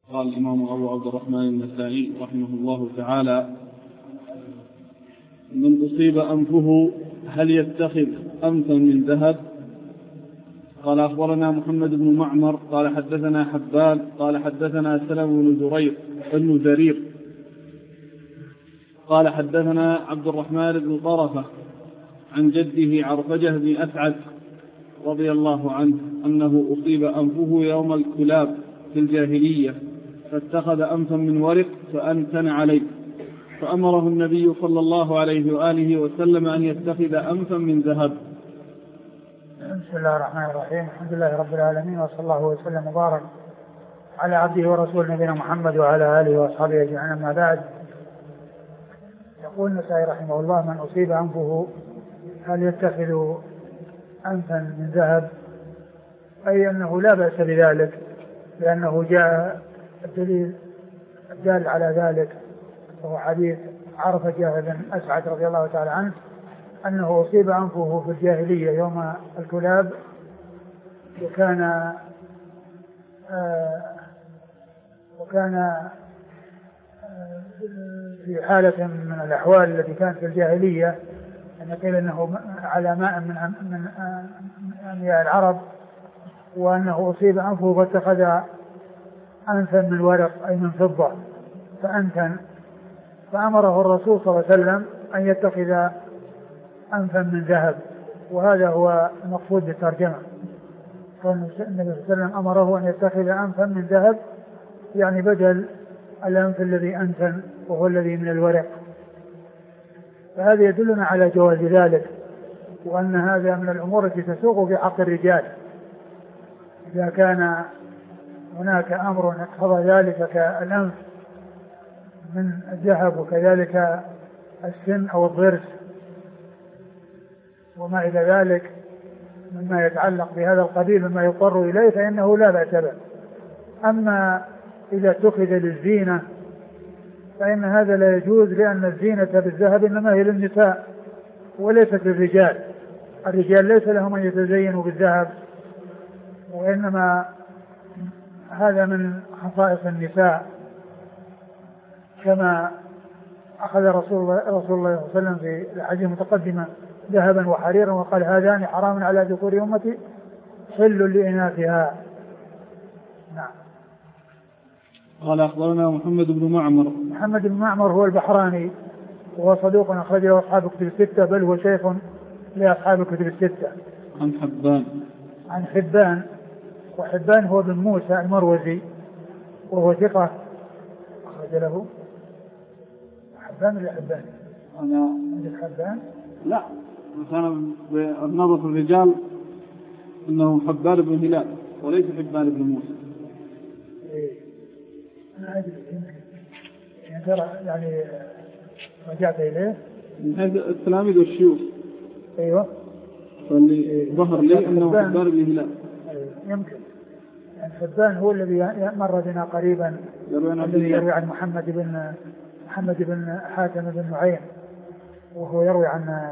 قال الإمام أبو عبد الرحمن النسائي رحمه الله تعالى: من أصيب أنفه هل يتخذ أنفا من ذهب؟ قال أخبرنا محمد بن معمر قال حدثنا حبان قال حدثنا سلم بن زرير قال حدثنا عبد الرحمن بن طرفة عن جده عرفجة بن أسعد رضي الله عنه أنه أصيب أنفه يوم الكلاب في الجاهلية فاتخذ أنفا من ورق فأنتن عليه، فأمره النبي صلى الله عليه وآله وسلم أن يتخذ أنفا من ذهب. بسم الله الرحمن الرحيم. الحمد لله رب العالمين، وصلى الله وسلم وبارك على عبده ورسوله نبينا محمد وعلى آله وأصحابه أجمعين. أما بعد، يقول النسائي رحمه الله: من أصيب أنفه هل يتخذ أنفا من ذهب؟ أي أنه لا بأس بذلك، لأنه جاء الدليل الدال على ذلك، وهو حديث عرفجة بن أسعد رضي الله تعالى عنه أنه أصيب أنفه في الجاهلية يوم الكلاب، وكان في حالة من الأحوال التي كانت في الجاهلية، أن قيل أنه على ماء من أنياء العرب، وأنه أصيب أنفه فاتخذ أنفا من ورق أي من فضة فأنتن، فأمره الرسول صلى الله عليه وسلم أن يتخذ أنفا من ذهب، وهذا هو المقصود بالترجمة. فالنبي صلى الله عليه وسلم أمره أن يتخذ أنفا من ذهب، يعني بدل الأنف الذي أنتن وهو الذي من الورق. فهذا يدلنا على جواز ذلك، وأن هذا من الأمور التي تسوق في حق الرجال. إذا كان هناك أمر اقتضى ذلك كالأنف من الذهب، وكذلك السن أو الضرس وما إلى ذلك مما يتعلق بهذا القبيل مما يضطر إليه، فإنه لا بأس به. أما إذا اتخذ للزينة فإن هذا لا يجوز، لأن الزينة بالذهب إنما هي للنساء وليست للرجال. الرجال ليس لهم أن يتزينوا بالذهب، وإنما هذا من خصائص النساء، كما أخذ رسول الله صلى الله عليه وسلم في الحديث المتقدمة ذهبا وحريرا وقال: هذان حرام على ذكور أمتي حل لإناثها. نعم. قال أخبرنا محمد بن معمر. محمد بن معمر هو البحراني، وهو صدوق أخرج له أصحاب الكتب الستة، بل هو شيخ لأصحاب الكتب الستة. عن حبان، وحبان هو بن موسى المروزي، وهو ثقة أخرج له. حبان ولا حبان؟ أنا عندك حبان؟ لا، كان بالنظر في الرجال أنه حبان بن هلال وليس حبان بن موسى. إيه، أنا أدري يعني ترى يعني رجعت إليه من حيث التلاميذ والشيوخ. أيوة، فاللي ظهر لي أنه حبان بن هلال. أيوة. يمكن يعني حبان هو الذي مر بنا قريبا، الذي يروي عن محمد بن حاتم بن نعيم، وهو يروي عن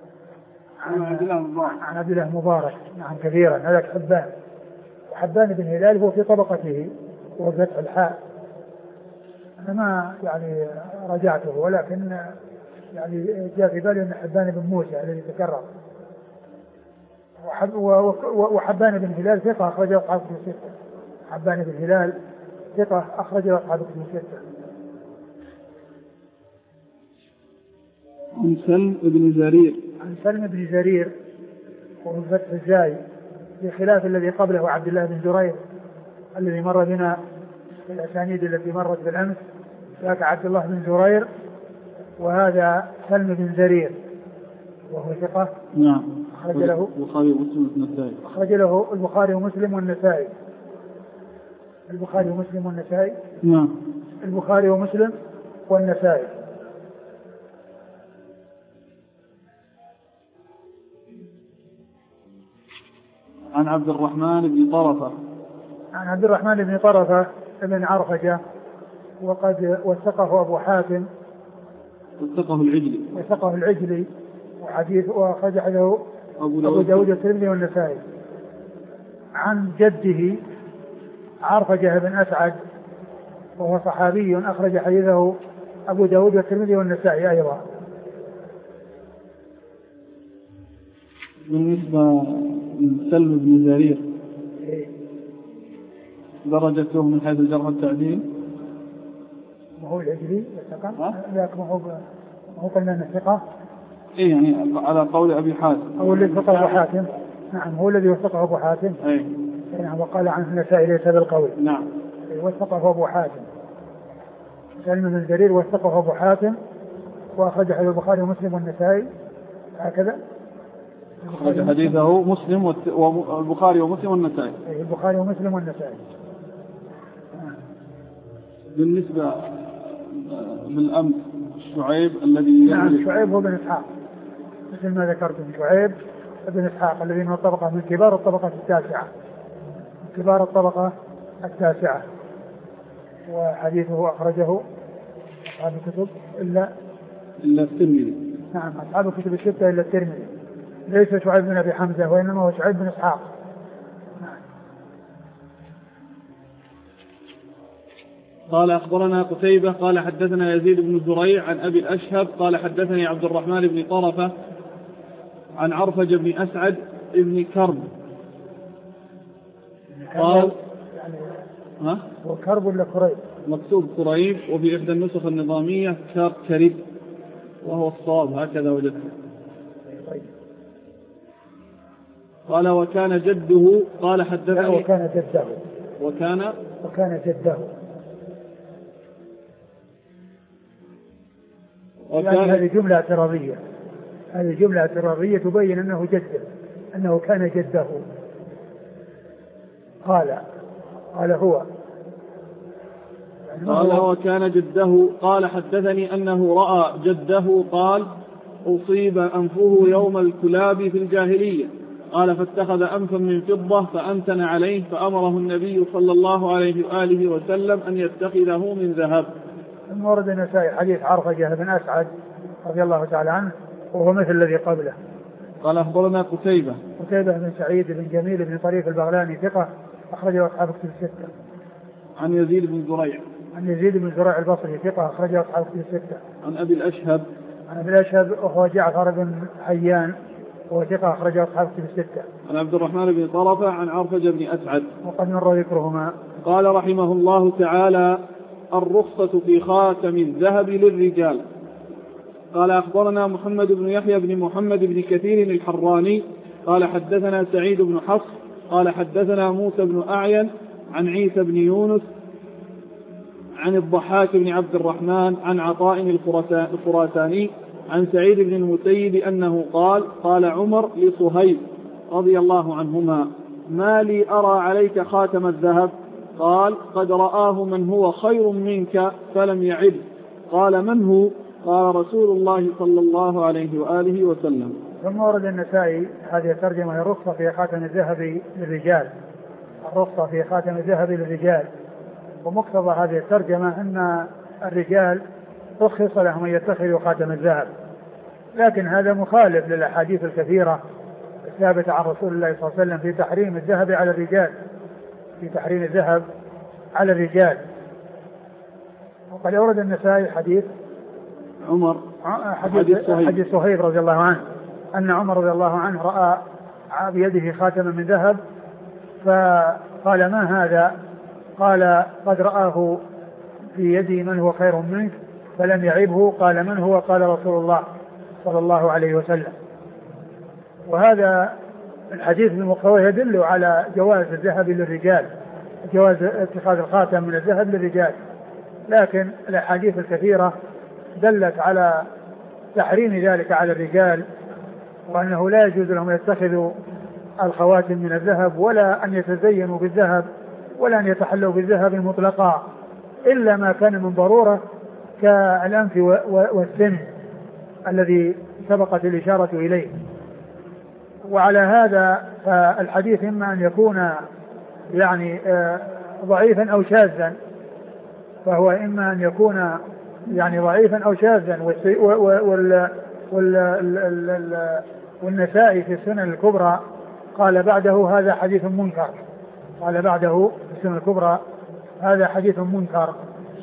عبد الله مبارك. نعم كثيرا. هذا حبان. وحبان بن هلال هو في طبقته وهو فتح الحاء. أنا ما يعني رجعته، ولكن يعني جاء في بالي أن حبان بن موسى الذي تكرر. وحبان بن هلال ثقة أخرجه أصحاب الكتب الستة. حبان بن هلال ثقة أخرجه أصحاب الكتب الستة. عن سلم بن زرير وهو فتح الزاي، بخلاف الذي قبله عبد الله بن زرير الذي مر بنا في الأسانيد التي مرت بالأمس. ذاك عبد الله بن زرير، وهذا سلم بن زرير وهو ثقة. نعم. أخرج له البخاري ومسلم والنسائي. أخرج له البخاري ومسلم والنسائي. البخاري ومسلم والنسائي. نعم. البخاري ومسلم والنسائي. عن عبد الرحمن بن طرفة. عن عبد الرحمن بن طرفة بن عرفجة، وقد وثقه أبو حاتم وثقه العجلي وحديث وأخرج له أبو داود والترمذي والنسائي. عن جده عرفجة بن أسعد وهو صحابي أخرج حديثه أبو داود والترمذي والنسائي أيضا. بالنسبة لسلم بن زرير درجته من حيث الجرح والتعديل؟ ما هو العجلي الثقة؟ ذاك ما هو قلنا الثقة؟ إيه يعني على قول أبي حاتم. هو الذي وثقه أبو حاتم. نعم هو الذي وثقه أبو حاتم. أي نعم وقال عنه النسائي ليس بالقوي. نعم وثقه أبو حاتم. سلم بن زرير وثقه أبو حاتم وأخرج حديث البخاري ومسلم والنسائي هكذا. أخرج حديثه مسلم والبخاري ومسلم والنسائي. البخاري ومسلم والنسائي. بالنسبة بالأمس شعيب الذي نعم شعيب هو بن إسحاق مثل ما ذكرتم. شعيب بن إسحاق الذي من الطبقة من كبار الطبقة التاسعة كبار الطبقة التاسعة وحديثه أخرجه أصحاب الكتب إلا الترمذي. نعم أصحاب الكتب الستة إلا الترمذي. ليس شعيب بن أبي حمزة وإنما هو شعيب بن إسحاق. قال أخبرنا قتيبة قال حدثنا يزيد بن زريع عن أبي الأشهب قال حدثني عبد الرحمن بن طرفة عن عرفج بن أسعد بن كرب قال يعني هو كرب ولا كريب؟ مكتوب كريب وفي إحدى النسخ النظامية كرب وهو الصواب هكذا وجدته. قال وكان جده قال حدثني وكان جده وكان جده يعني هذه جملة اعتراضية. هذه جملة اعتراضية تبين أنه جده أنه كان جده. قال هو قال وكان جده قال حدثني أنه رأى جده قال أصيب أنفه يوم الكلاب في الجاهلية قال فاتخذ أنفا من فضة فأنتن عليه فأمره النبي صلى الله عليه وآله وسلم أن يتخذه من ذهب. ثم ورد النسائي حديث عرفجة بن أسعد رضي الله تعالى عنه وهو مثل الذي قبله. قال أخبرنا قتيبة بن سعيد بن جميل بن طريف البغلاني ثقة أخرجه أصحاب الكتب الستة. عن يزيد بن زريع البصري ثقة أخرجه أصحاب الكتب الستة. عن أبي الأشهب وهو جعفر بن حيان وهو ثقة أخرجه أصحاب الكتب الستة. عن عبد الرحمن بن طرفة عن عرفج بن أسعد وقد مر ذكرهما. قال رحمه الله تعالى الرخصة في خاتم الذهب للرجال. قال أخبرنا محمد بن يحيى بن محمد بن كثير الحراني قال حدثنا سعيد بن حفص قال حدثنا موسى بن أعين عن عيسى بن يونس عن الضحاك بن عبد الرحمن عن عطاء الخراساني عن سعيد بن المسيب أنه قال عمر لصهيب رضي الله عنهما ما لي أرى عليك خاتم الذهب قال قد رآه من هو خير منك فلم يعد قال من هو قال رسول الله صلى الله عليه وآله وسلم. ثم ورد النسائي هذه الترجمة الرخصة في خاتم الذهب للرجال. الرخصة في خاتم الذهب للرجال ومقتضى هذه الترجمة أن الرجال رخص لهم أن يتخذوا خاتم الذهب لكن هذا مخالف للأحاديث الكثيرة الثابتة عن رسول الله صلى الله عليه وسلم في تحريم الذهب على الرجال وقد أورد النسائي حديث عمر حديث صهيب رضي الله عنه أن عمر رضي الله عنه رأى بيده خاتما من ذهب فقال ما هذا قال قد رآه في يدي من هو خير منك فلم يعبه قال من هو قال رسول الله صلى الله عليه وسلم. وهذا الحديث المقتضى يدل على جواز الذهب للرجال جواز اتخاذ الخاتم من الذهب للرجال لكن الأحاديث الكثيرة دلت على تحريم ذلك على الرجال وأنه لا يجوز لهم يتخذوا الخواتم من الذهب ولا أن يتزينوا بالذهب ولا أن يتحلوا بالذهب مطلقا إلا ما كان من ضرورة كالأنف والسن الذي سبقت الإشارة إليه. وعلى هذا فالحديث إما أن يكون يعني ضعيفا أو شاذا فهو إما أن يكون يعني ضعيفا أو شاذا والنسائي في السنن الكبرى قال بعده هذا حديث منكر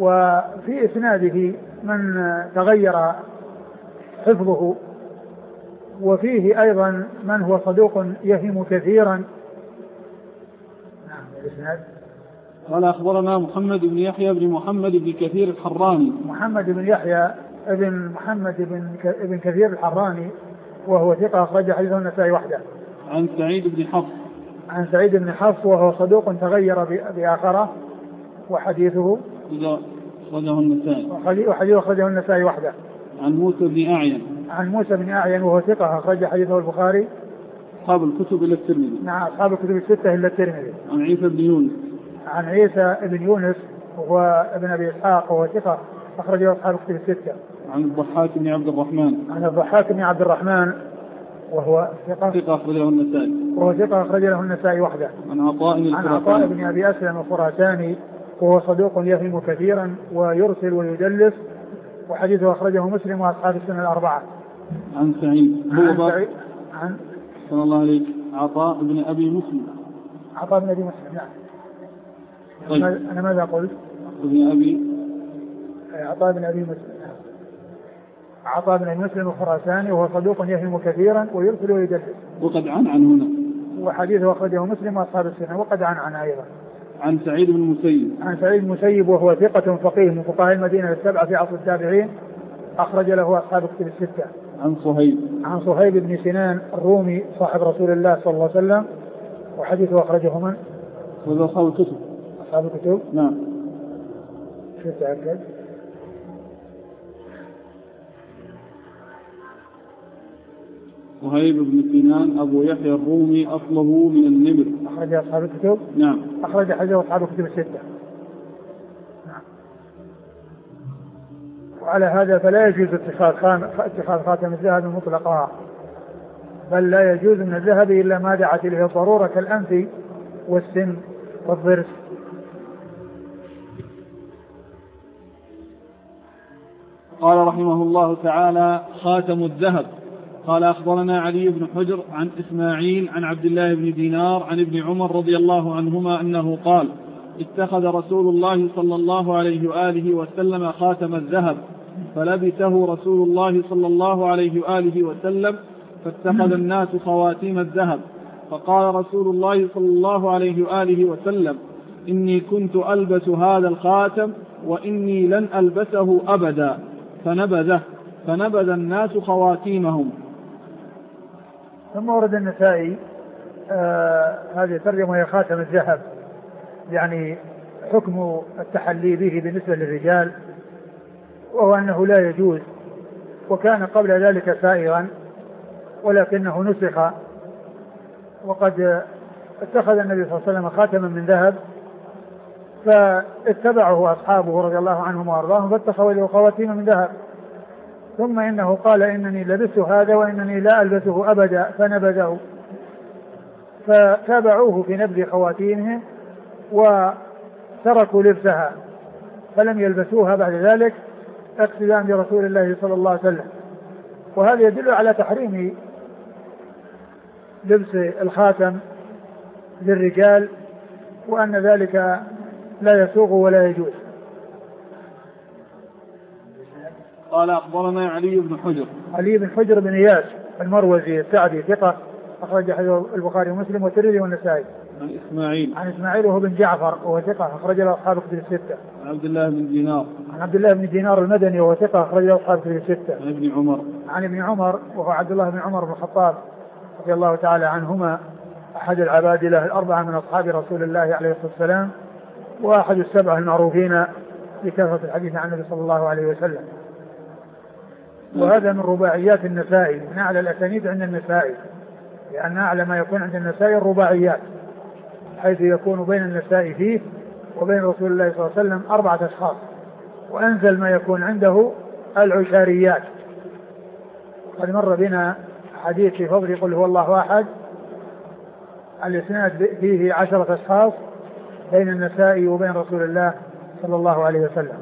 وفي إسناده من تغير حفظه، وفيه أيضا من هو صدوق يهم كثيرا. نعم الإسناد. قال أخبرنا محمد بن يحيى بن محمد بن كثير الحراني. محمد بن يحيى ابن محمد بن كثير الحراني وهو ثقة أخرج حديثه النسائي وحده. عن سعيد بن حفص. عن سعيد بن حفص وهو صدوق تغير بآخره وحديثه أخرجه النسائي. وحديثه أخرجه النسائي وحده. عن موسى بن أعين. عن موسى بن أعين وهو ثقة أخرج حديثه البخاري أصحاب الكتب إلا الترمذي. نعم أصحاب الكتب الستة إلا الترمذي. عن عيسى بن يونس. عن عيسى بن يونس وهو ابن أبي إسحاق وهو ثقة أخرجه أصحاب الكتب الستة. عن الضحاك بن عبد الرحمن. عن الضحاك بن عبد الرحمن وهو ثقة أخرجه النسائي. وهو ثقة أخرج له النسائي وحده. عن عطاء بن أبي أسلم الخراساني وهو صدوق يهم كثيرا ويرسل ويدلس وحديثه أخرجه مسلم وأصحاب السنة الأربعة. عن سعيد. عن صلى الله عليه عطاء بن أبي مسلم. عطاء بن أبي مسلم. نعم. طيب. أنا ماذا قلت؟ ابن أبي عطاء بن أبي مسلم. عطاء بن أبي مسلم الخراساني وهو صدوق يهم كثيرا ويرسل ويدلس. وقد عن هنا. وحديثه أخرجه مسلم وأصحاب السنة وقد عن أيضا. عن سعيد بن المسيب. عن سعيد بن المسيب وهو ثقة فقيه من فقهاء المدينة السبعة في عصر التابعين أخرج له أصحاب الكتب الستة. عن صهيب. عن صهيب بن سنان الرومي صاحب رسول الله صلى الله عليه وسلم وحديثه أخرجه من؟ أصحاب الكتب. أصحاب الكتب. نعم. شو تأكد؟ صهيب بن سنان أبو يحيى الرومي أصله من النمر. أخرج أصحاب الكتب. نعم. أخرج حديثه أصحاب الكتب الستة. نعم. وعلى هذا فلا يجوز اتخاذ خاتم الذهب مطلقا، بل لا يجوز من الذهب إلا ما دعت إليه الضرورة كالأنف والسن والضرس. قال رحمه الله تعالى: خاتم الذهب. قال أخبرنا علي بن حجر عن إسماعيل عن عبد الله بن دينار عن ابن عمر رضي الله عنهما أنه قال: اتخذ رسول الله صلى الله عليه وآله وسلم خاتم الذهب فلبسه رسول الله صلى الله عليه وآله وسلم فاتخذ الناس خواتيم الذهب، فقال رسول الله صلى الله عليه وآله وسلم: إني كنت ألبس هذا الخاتم وإني لن ألبسه أبدا، فنبذ الناس خواتيمهم. ثم ورد النسائي هذه الترجمة هي خاتم الذهب، يعني حكم التحلي به بالنسبة للرجال، وهو أنه لا يجوز، وكان قبل ذلك سائغا ولكنه نسخ، وقد اتخذ النبي صلى الله عليه وسلم خاتما من ذهب فاتبعه أصحابه رضي الله عنهم وأرضاهم فاتخذوا له خواتيم من ذهب، ثم إنه قال: إنني لبست هذا وإنني لا ألبسه أبدا، فنبذه، فتابعوه في نبذ خواتيمهم وتركوا لبسها فلم يلبسوها بعد ذلك اقتداء برسول الله صلى الله عليه وسلم. وهذا يدل على تحريم لبس الخاتم للرجال، وأن ذلك لا يسوغ ولا يجوز. قال أخبرنا علي بن حجر. علي بن حجر بن إياس المروزي السعدي ثقة أخرج حديث البخاري ومسلم والترمذي والنسائي. عن إسماعيل وهو بن جعفر وهو ثقة أخرج له أصحاب الكتب الستة. عن عبد الله بن دينار. عن عبد الله بن دينار المدني وهو ثقة أخرج له أصحاب الكتب الستة. عن ابن عمر. عن ابن عمر وهو عبد الله بن عمر بن الخطاب رضي الله تعالى عنهما، أحد العبادلة الأربعة من أصحاب رسول الله عليه الصلاة والسلام، وأحد السبعة المعروفين بكثرة الحديث عن النبي صلى الله عليه وسلم. وهذا من رباعيات النسائي، من أعلى الأسانيد عند النسائي، لأن أعلى ما يكون عند النسائي الرباعيات، حيث يكون بين النسائي فيه وبين رسول الله صلى الله عليه وسلم 4 أشخاص، وأنزل ما يكون عنده العشاريات. قد مر بنا حديث في فضل قل هو الله أحد، الإسناد فيه 10 أشخاص بين النسائي وبين رسول الله صلى الله عليه وسلم.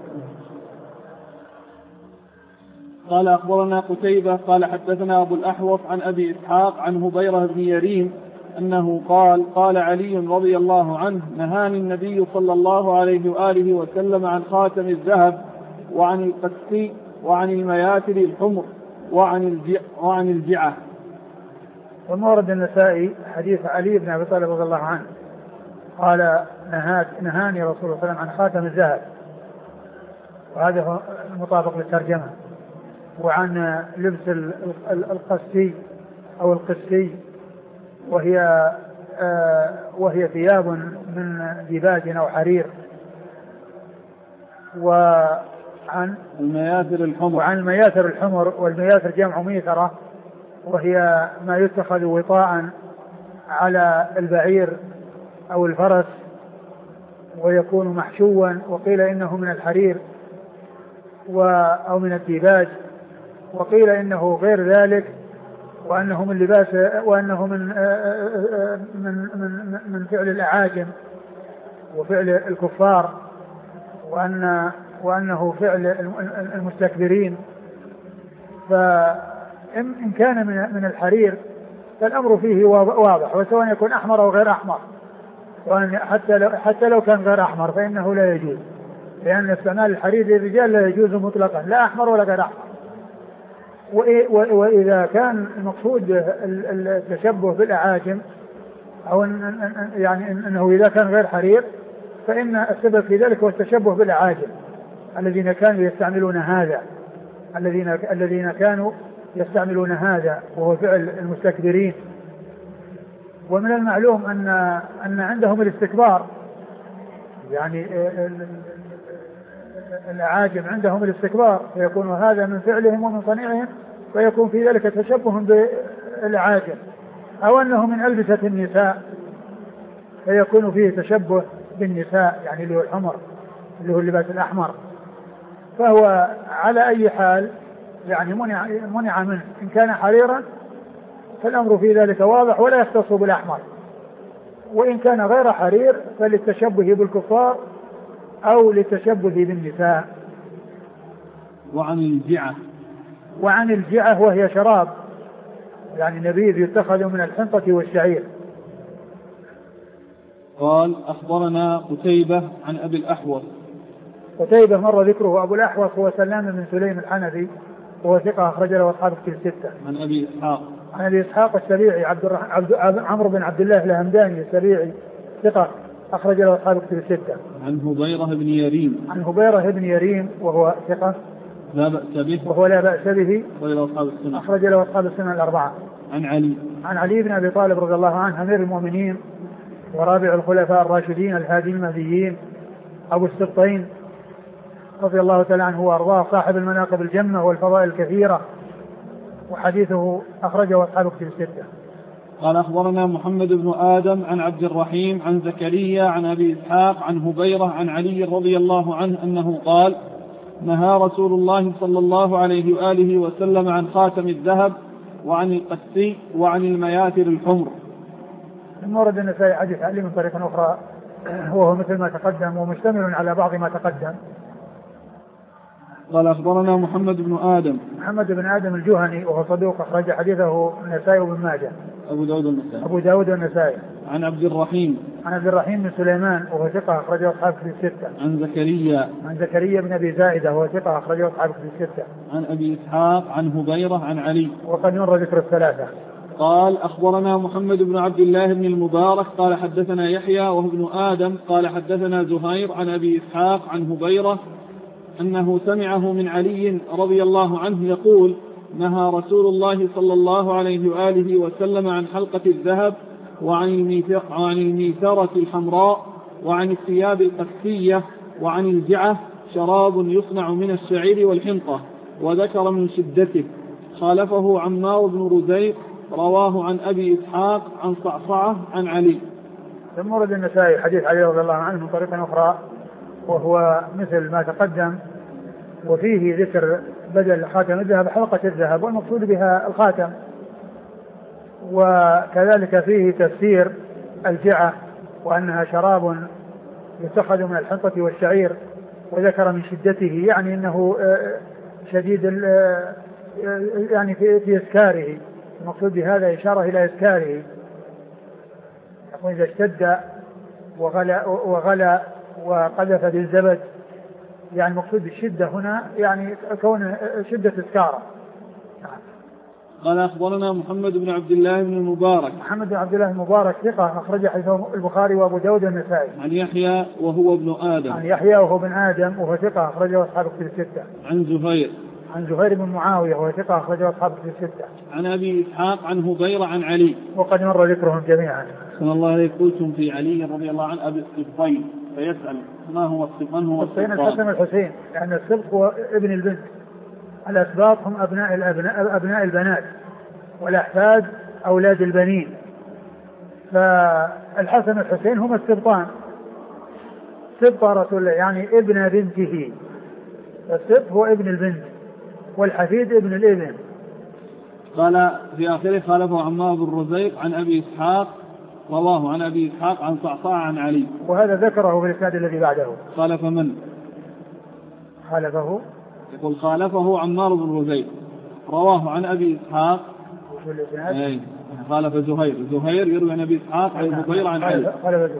قال أخبرنا قتيبة قال حدثنا أبو الأحوص عن أبي إسحاق عن هبيرة بن يريم أنه قال علي رضي الله عنه: نهاني النبي صلى الله عليه وآله وسلم عن خاتم الذهب وعن القسي وعن المياتر الحمر وعن الجعة. ومورد النسائي حديث علي بن أبي طالب رضي الله عنه قال: نهاني رسول الله صلى الله عليه وسلم عن خاتم الذهب، وهذا هو المطابق للترجمة، وعن لبس القسي أو القسي، وهي ثياب من ديباج أو حرير، وعن المياثر الحمر. والمياثر جمع ميثرة، وهي ما يتخذ وطاء على البعير أو الفرس ويكون محشوا، وقيل إنه من الحرير أو من الديباج، وقيل إنه غير ذلك، وأنه من لباس، وأنه من فعل الأعاجم وفعل الكفار، وأنه فعل المستكبرين. فإن كان من الحرير فالأمر فيه واضح، وسواء يكون أحمر أو غير أحمر، حتى لو كان غير أحمر فإنه لا يجوز، لأن استعمال الحرير للرجال لا يجوز مطلقا، لا أحمر ولا غير أحمر. وإذا كان المقصود التشبه بالأعاجم، أو يعني أنه إذا كان غير حرير فإن السبب في ذلك هو التشبه بالأعاجم الذين كانوا يستعملون هذا، وهو فعل المستكبرين. ومن المعلوم أن عندهم الاستكبار، يعني الأعاجم عندهم الاستكبار، فيكون هذا من فعلهم ومن صنيعهم، فيكون في ذلك تشبه بالأعاجم. أو أنه من ألبسة النساء فيكون فيه تشبه بالنساء، يعني اللي هو الحمر، اللي هو اللباس الأحمر. فهو على أي حال يعني منع منه. إن كان حريرا فالأمر في ذلك واضح ولا يختص بالأحمر، وإن كان غير حرير فللتشبه بالكفار أو للتشبه بالنساء. وعن الجعة وهي شراب، يعني نبيذ يتخذ من الحنطة والشعير. قال: أخبرنا قتيبة عن أبي الأحوص. قتيبة مر ذكره. أبو الأحوص هو سلام بن سليم الحنفي، وهو ثقة أخرج له أصحاب الكتب الستة. عن أبي إسحاق السبيعي عمرو بن عبد الله الهمداني السبيعي، ثقة أخرج له أصحاب الكتب الستة. عن هبيرة بن يريم وهو ثقة لا بأس به، أخرج له أصحاب السنة الأربعة. عن علي بن أبي طالب رضي الله عنه أمير المؤمنين ورابع الخلفاء الراشدين الهادي المهديين أبو السبطين رضي الله تعالى عنه وأرضاه، صاحب المناقب الجمة والفضائل الكثيرة، وحديثه أخرجه أصحاب الكتب الستة. قال: أخبرنا محمد بن آدم عن عبد الرحيم عن زكريا عن أبي إسحاق عن هبيرة عن علي رضي الله عنه أنه قال: نهى رسول الله صلى الله عليه وآله وسلم عن خاتم الذهب وعن القسي وعن المياثر الحمر. المورد النسائي حديث علي من طريق أخرى، وهو مثل ما تقدم ومشتمل على بعض ما تقدم. قال: أخبرنا محمد بن آدم الجهني وهو صدوق، أخرج حديثه النسائي وابن ماجه. أبو داود والنسائي. عن عبد الرحيم بن سليمان وهو ثقة أخرجه أصحاب الكتب الستة. عن زكريا بن أبي زائدة وهو ثقة أخرجه أصحاب الكتب الستة. عن أبي إسحاق عن هبيرة عن علي، وقد مر ذكر الثلاثة. قال: أخبرنا محمد بن عبد الله بن المبارك قال: حدثنا يحيى وهو ابن آدم قال: حدثنا زهير عن أبي إسحاق عن هبيرة أنه سمعه من علي رضي الله عنه يقول: نهى رسول الله صلى الله عليه وآله وسلم عن حلقة الذهب وعن الميثرة الحمراء وعن الثياب القسية وعن الجعة، شراب يصنع من الشعير والحنطة، وذكر من شدته. خالفه عمار بن رزيق رواه عن أبي إسحاق عن صعصعة عن علي. ثم ورد النسائي حديث علي رضي الله عنه من طريق أخرى، وهو مثل ما تقدم، وفيه ذكر بدل خاتم الذهب حلقة الذهب، والمقصود بها الخاتم. وكذلك فيه تفسير الجعة وأنها شراب يتخذ من الحنطة والشعير، وذكر من شدته، يعني أنه شديد يعني في إسكاره. المقصود بهذا إشارة إلى إسكاره، وإذا اشتد وغلى وقذف بالزبد، يعني المقصود بالشدة هنا يعني كون شدة إسكاره. قال أخبرنا محمد بن عبد الله بن المبارك. محمد بن عبد الله المبارك ثقة أخرج حديثه البخاري وأبو داود والنسائي. عن يحيى وهو ابن آدم. عن يحيى وهو ابن آدم وهو ثقة أخرجه أصحاب الكتب الستة. عن زهير. عن زهير بن معاوية وهو ثقة أخرجه أصحاب الكتب الستة. عن أبي إسحاق عن هبيرة عن علي. وقد مر ذكرهم جميعا. صلى الله عليه. قلتم في علي رضي الله عنه أبي السبطين، فيسأل ما هو السبطين؟ هو السبطين الحسن والحسين، لأن السبط هو ابن البنت، الأسباط هم أبناء البنات، والأحفاد أولاد البنين، فالحسن والحسين هما السبطان، سبط رسول الله يعني ابن بنته، السبط هو ابن البنت والحفيد ابن الابن. قال في آخره خالفه عمار بن رزيق عن أبي إسحاق، رواه عن أبي إسحاق عن صعصاع عن علي، وهذا ذكره في الإسناد الذي بعده. خالف من؟ خالفه، يقول خالفه عمار بن رزيق، رواه عن أبي إسحاق. في الإسناد خالف زهير يروي عن أبي إسحاق عن هبير عن علي.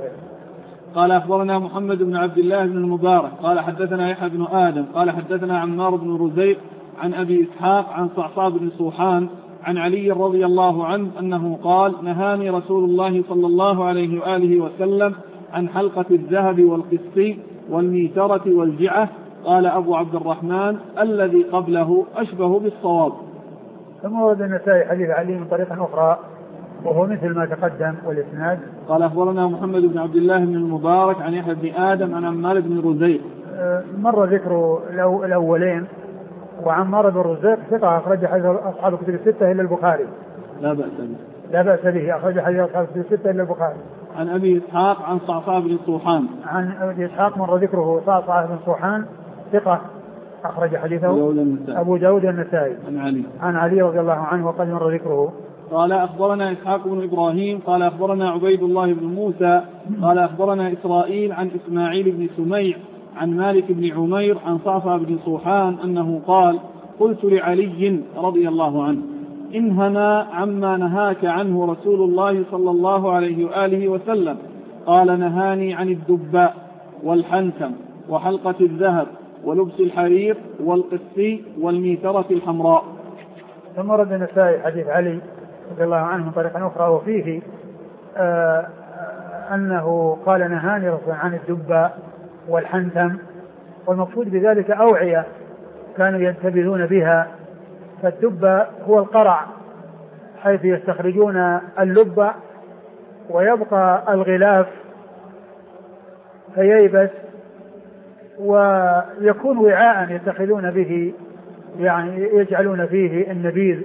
قال أخبرنا محمد بن عبد الله بن المبارك قال حدثنا يحيى بن آدم قال حدثنا عمار بن رزيق عن أبي إسحاق عن صعصاع بن صوحان عن علي رضي الله عنه أنه قال نهاني رسول الله صلى الله عليه وآله وسلم عن حلقة الذهب والقسط والميترة والجعة. قال أبو عبد الرحمن الذي قبله أشبه بالصواب. ثم ورد النسائي حديث علي من طريقة أخرى وهو مثل ما تقدم والإسناد. قال أخبرنا محمد بن عبد الله بن المبارك عن يحيى بن آدم عن عمار بن رزيق. مر ذكر الأولين، وعمار بن رزيق ثقة أخرج حديث أصحاب الكتب الستة إلا البخاري. لا بأس به أخرج حديث أصحاب الكتب الستة إلا البخاري. عن أبي إسحاق عن صعصاع بن صوحان. عن أبي إسحاق مر ذكره صعصاع بن صوحان ثقة أخرج حديثه أبو داود النسائي. عن علي رضي الله عنه وقد مر ذكره. قال أخبرنا إسحاق بن إبراهيم قال أخبرنا عبيد الله بن موسى قال أخبرنا إسرائيل عن إسماعيل بن سميع عن مالك بن عمير عن صعصاع بن صوحان أنه قال قلت لعلي رضي الله عنه انهنا عما نهاك عنه رسول الله صلى الله عليه وآله وسلم. قال نهاني عن الدباء والحنتم وحلقة الذهب ولبس الحرير والقسي والميترة الحمراء. ثم رد النسائي حديث علي رضي الله عنه من طريقة أخرى وفيه أنه قال نهاني رسول عن الدباء والحنتم، والمقصود بذلك أوعية كانوا ينتبذون بها. فالدباء هو القرع حيث يستخرجون اللب ويبقى الغلاف فييبس ويكون وعاء يتخذون به، يعني يجعلون فيه النبيذ.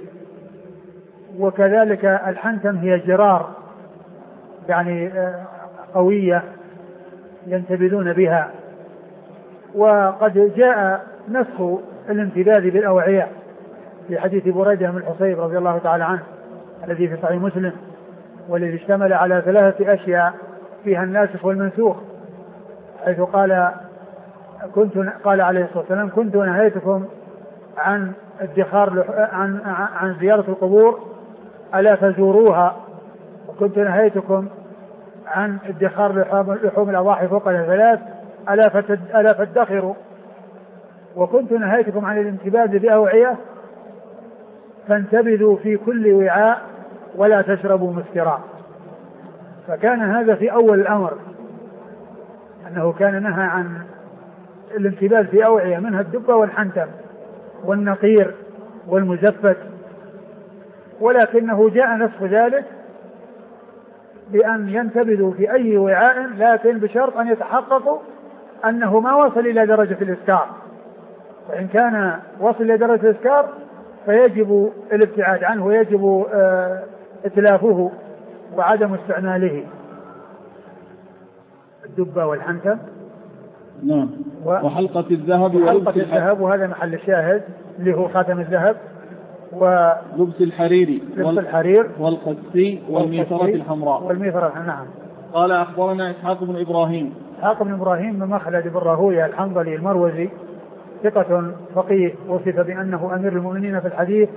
وكذلك الحنتم هي جرار يعني قوية ينتبذون بها. وقد جاء نسخ الانتباذ بالأوعية في حديث بريدة بن الحصيب رضي الله تعالى عنه الذي في صحيح مسلم، والذي اشتمل على 3 أشياء فيها الناسخ والمنسوخ، حيث قال عليه الصلاة والسلام كنت نهيتكم عن الادخار عن زيارة القبور ألا فزوروها، وكنت نهيتكم عن ادخار لحوم الأضاحي فوق 3 ألا فادخروا، وكنت نهيتكم عن الانتباذ بأوعية فانتبذوا في كل وعاء ولا تشربوا مسكرا. فكان هذا في أول الأمر أنه كان نهى عن الانتباذ في أوعية منها الدبة والحنتم والنقير والمزفت، ولكنه جاء نسخ ذلك بأن ينتبذوا في أي وعاء، لكن بشرط أن يتحققوا أنه ما وصل إلى درجة الإسكار، وإن كان وصل إلى درجة الإسكار فيجب الابتعاد عنه ويجب إتلافه وعدم استعماله. الدبة والحنتم نعم. وحلقة الذهب وحلقة الذهب، وهذا محل الشاهد اللي هو خاتم الذهب، ولبس الحرير والقسي والميترة الحمراء. نعم. قال أخبرنا إسحاق بن إبراهيم بن مخلد بن راهويه الحنظلي المروزي ثقة فقيه وصف بأنه أمير المؤمنين في الحديث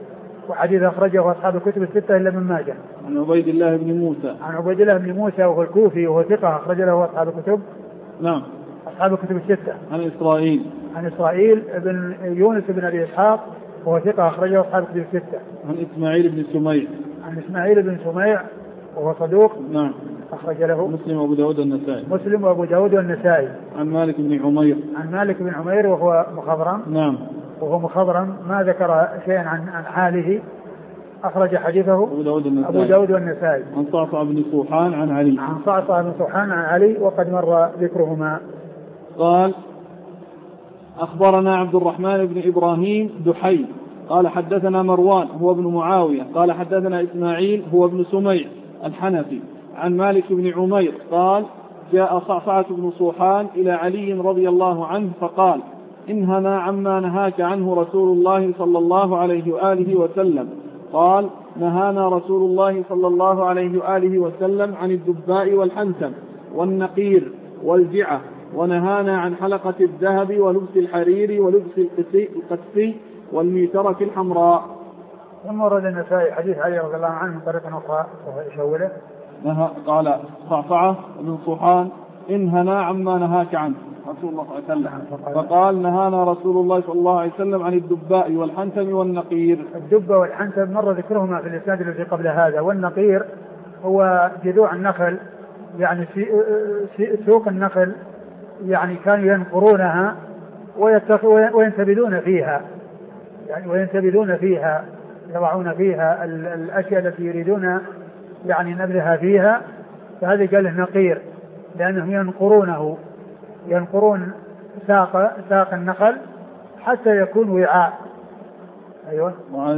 وحديث أخرجه أصحاب الكتب الستة إلا ابن ماجه. عن عبيد الله بن موسى. عن عبيد الله بن موسى وهو الكوفي وهو ثقة أخرج له أصحاب الكتب. نعم. أصحاب الكتب الستة. عن إسرائيل. عن إسرائيل بن يونس بن أبي إسحاق وهو ثقة أخرجه أصحاب الكتب الستة. عن إسماعيل بن سميع. عن إسماعيل بن سميع وهو صدوق. نعم. أخرج له مسلم وأبو داود والنسائي. مسلم وأبو داود والنسائي. عن مالك بن عمير. عن مالك بن عمير وهو مخضرم. نعم. وهو مخضرم ما ذكر شيئا عن حاله. أخرج حديثه أبو داود والنسائي. عن صعصع بن صوحان عن علي. عن صعصع بن صوحان عن علي وقد مر ذكرهما. قال أخبرنا عبد الرحمن بن إبراهيم دحي قال حدثنا مروان هو ابن معاوية قال حدثنا إسماعيل هو ابن سميع الحنفي عن مالك بن عمير قال جاء صعصعة بن صوحان إلى علي رضي الله عنه فقال انهنا عما نهاك عنه رسول الله صلى الله عليه وآله وسلم. قال نهانا رسول الله صلى الله عليه وآله وسلم عن الدباء والحنتم والنقير والجعة ونهانا عن حلقة الذهب ولبس الحرير ولبس القسي والميترة الحمراء. ثم ورد النسائي حديث علي رضي الله عنه من طريق أخرى وهو يشوله. قال صعصعة بن صوحان انهنا عما نهاك عنه رسول الله صلى الله عليه وسلم فقال نهانا رسول الله صلى الله عليه وسلم عن الدباء والحنتم والنقير. الدبة والحنتم مر ذكرهما في الإسناد الذي قبل هذا. والنقير هو جذوع النخل يعني في سوق النخل يعني كانوا ينقرونها وينتبذون فيها يعني وينتبذون فيها يضعون فيها الأشياء التي يريدون يعني نبذها فيها. فهذا قال له نقير لأنهم ينقرون ساق النخل حتى يكون وعاء. أيوة.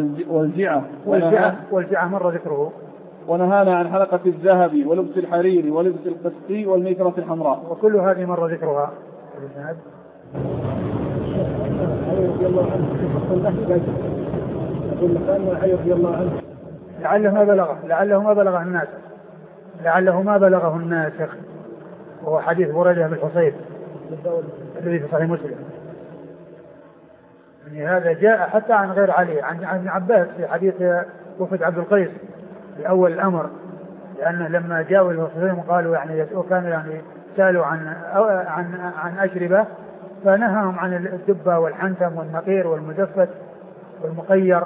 والجعة مر ذكره. ونهانا عن حلقة الذهب ولبس الحرير ولبس القسي والميترة الحمراء. وكل هذه مر ذكرها. لعله ما بلغه الناسخ وهو حديث بريدة بن الحصيب الذي في صحيح مسلم. يعني هذا جاء حتى عن غير علي عن ابن عباس في حديث وفد عبد القيس في أول الأمر لأنه لما جاءوا الحصيب قالوا يعني كانوا يعني سألوا عن أشربة فنهاهم عن الدبة والحنتم والنقير والمزفت والمقير.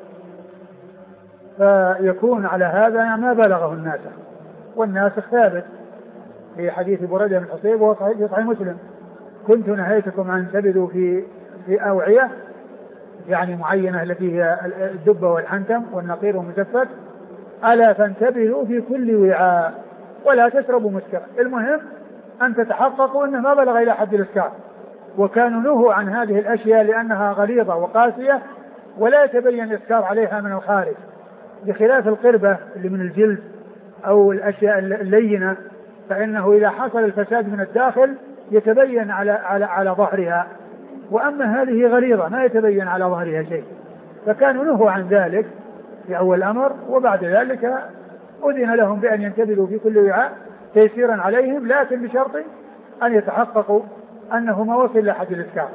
فيكون على هذا ما بلغه الناسخ والناسخ ثابت في حديث بريدة بن الحصيب وهو في صحيح مسلم كنت نهيتكم عن تبذوا في أوعية يعني معينة التي هي الدبة والحنتم والنقير والمزفت ألا فانتبذوا في كل وعاء ولا تشربوا مسكرا. المهم أن تتحققوا أنه ما بلغ إلى حد الإسكار. وكانوا نهوا عن هذه الأشياء لأنها غليظة وقاسية ولا يتبين الإسكار عليها من الخارج بخلاف القربة اللي من الجلد أو الأشياء اللينة فإنه إذا حصل الفساد من الداخل يتبين على ظهرها. وأما هذه غليظة ما يتبين على ظهرها شيء. فكانوا نهوا عن ذلك في أول الأمر وبعد ذلك أذن لهم بأن ينتبذوا في كل وعاء تيسيرا عليهم لكن بشرط أن يتحققوا أنه ما وصل إلى حد الإسكار.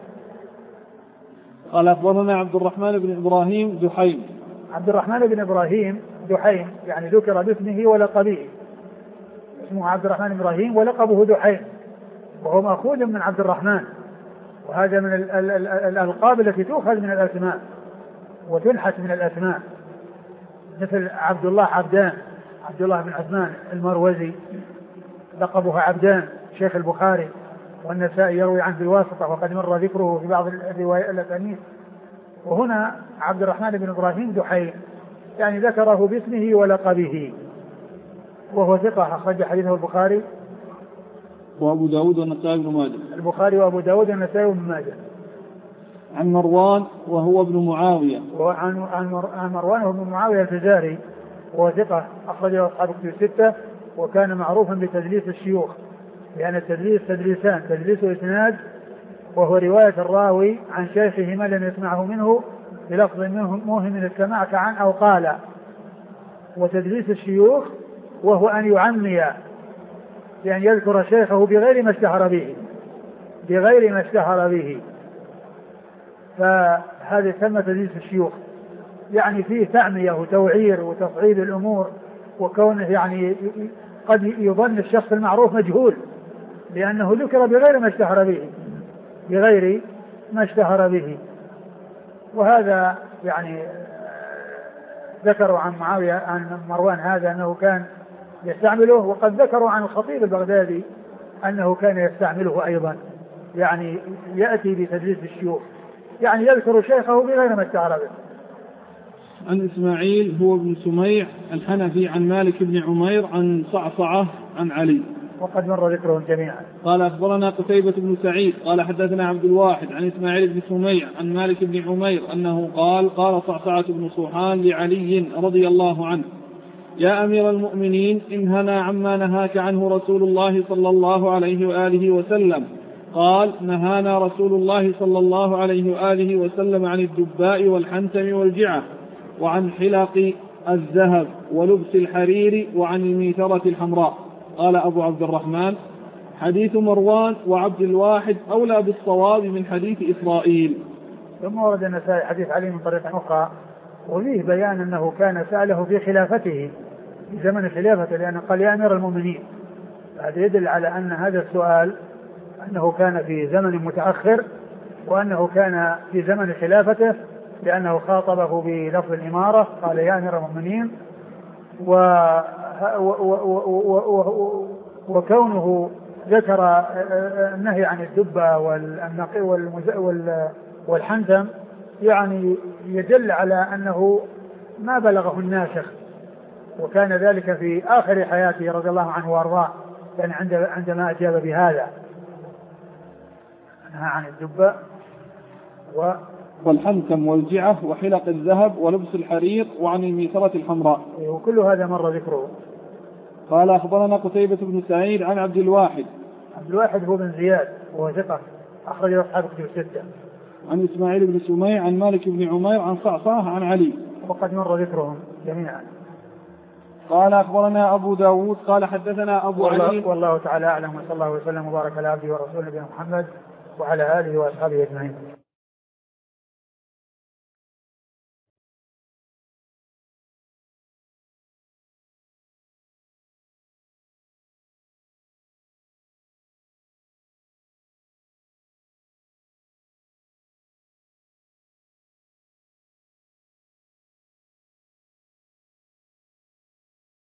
قال أخبرنا عبد الرحمن بن إبراهيم دحيم. عبد الرحمن بن إبراهيم دحيم يعني ذكر باسمه ولقبه. اسمه عبد الرحمن بن إبراهيم ولقبه دحيم وهو مأخوذ من عبد الرحمن وهذا من الألقاب التي تؤخذ من الأسماء وتنحت من الأسماء مثل عبد الله عبدان عبد الله بن عثمان المروزي لقبه عبدان شيخ البخاري والنسائي يروي عنه بالواسطة وقد مر ذكره في بعض الروايات الأسانيد. وهنا عبد الرحمن بن إبراهيم دحيم يعني ذكره باسمه ولقبه وهو ثقة أخرج حديثه البخاري وأبو داود والنسائي بن ماجه. البخاري وأبو داود والنسائي بن ماجه. عن مروان وهو ابن معاوية. عن مروان وهو ابن معاوية الفزاري وهو ثقة أخرجه أصحاب الكتب الستة وكان معروفا بتدليس الشيوخ لأن التدليس تدليسان تدليس إسناد وهو رواية الراوي عن شيخه ما لم يسمعه منه بلفظ موهم السماع كعن أو قال. وتدليس الشيوخ وهو أن يعمي بأن يذكر شيخه بغير ما اشتهر به فهذا يسمى تدليس الشيوخ. يعني فيه تعمية وتوعير وتصعيد الأمور، وكونه يعني قد يظن الشخص المعروف مجهول لأنه ذكر بغير ما اشتهر به. وهذا يعني ذكروا عن معاوية عن مروان هذا أنه كان يستعمله، وقد ذكروا عن الخطيب البغدادي أنه كان يستعمله أيضا، يعني يأتي بتدليس الشيوخ، يعني يذكر شيخه بغير ما اشتهر به. عن إسماعيل هو بن سميع الحنفي عن مالك بن عمير عن صعصعة عن علي، وقد مر ذكرهم جميعا. قال أخبرنا قتيبة بن سعيد قال حدثنا عبد الواحد عن إسماعيل بن سميع عن مالك بن عمير أنه قال صعصعة بن صوحان لعلي رضي الله عنه: يا أمير المؤمنين، انهنا عما نهاك عنه رسول الله صلى الله عليه وآله وسلم. قال: نهانا رسول الله صلى الله عليه وآله وسلم عن الدباء والحنتم والجعة، وعن حلق الذهب ولبس الحرير، وعن الميثرة الحمراء. قال أبو عبد الرحمن: حديث مروان وعبد الواحد أولى بالصواب من حديث إسرائيل. ثم ورد النسائي حديث علي من طريق أخرى، وفيه بيان أنه كان سأله في خلافته، في زمن خلافته، لأنه قال: يا أمير المؤمنين. هذا يدل على أن هذا السؤال أنه كان في زمن متأخر، وأنه كان في زمن خلافته، لأنه خاطبه بلفظ الإمارة، قال: يا أمير المؤمنين. وكونه ذكر النهي عن الدبة والحنتم يعني يدل على أنه ما بلغه الناسخ، وكان ذلك في آخر حياته رضي الله عنه وارضاه، يعني عندما أجاب بهذا، نهى عن الدبة والحنتم والجعة وحلق الذهب ولبس الحرير، وعن الميثرة الحمراء، وكل هذا مر ذكره. قال أخبرنا قتيبة بن سعيد عن عبد الواحد هو بن زياد وهو ثقة أخرج أصحاب كتب الستة. عن إسماعيل بن سميع عن مالك بن عمير عن صعصعة عن علي، وقد مر ذكرهم جميعا. قال أخبرنا أبو داود قال حدثنا أبو علي. والله تعالى أعلم، وصلى الله وسلم وبارك على عبده ورسوله نبينا محمد وعلى آله وأصحابه أجمعين.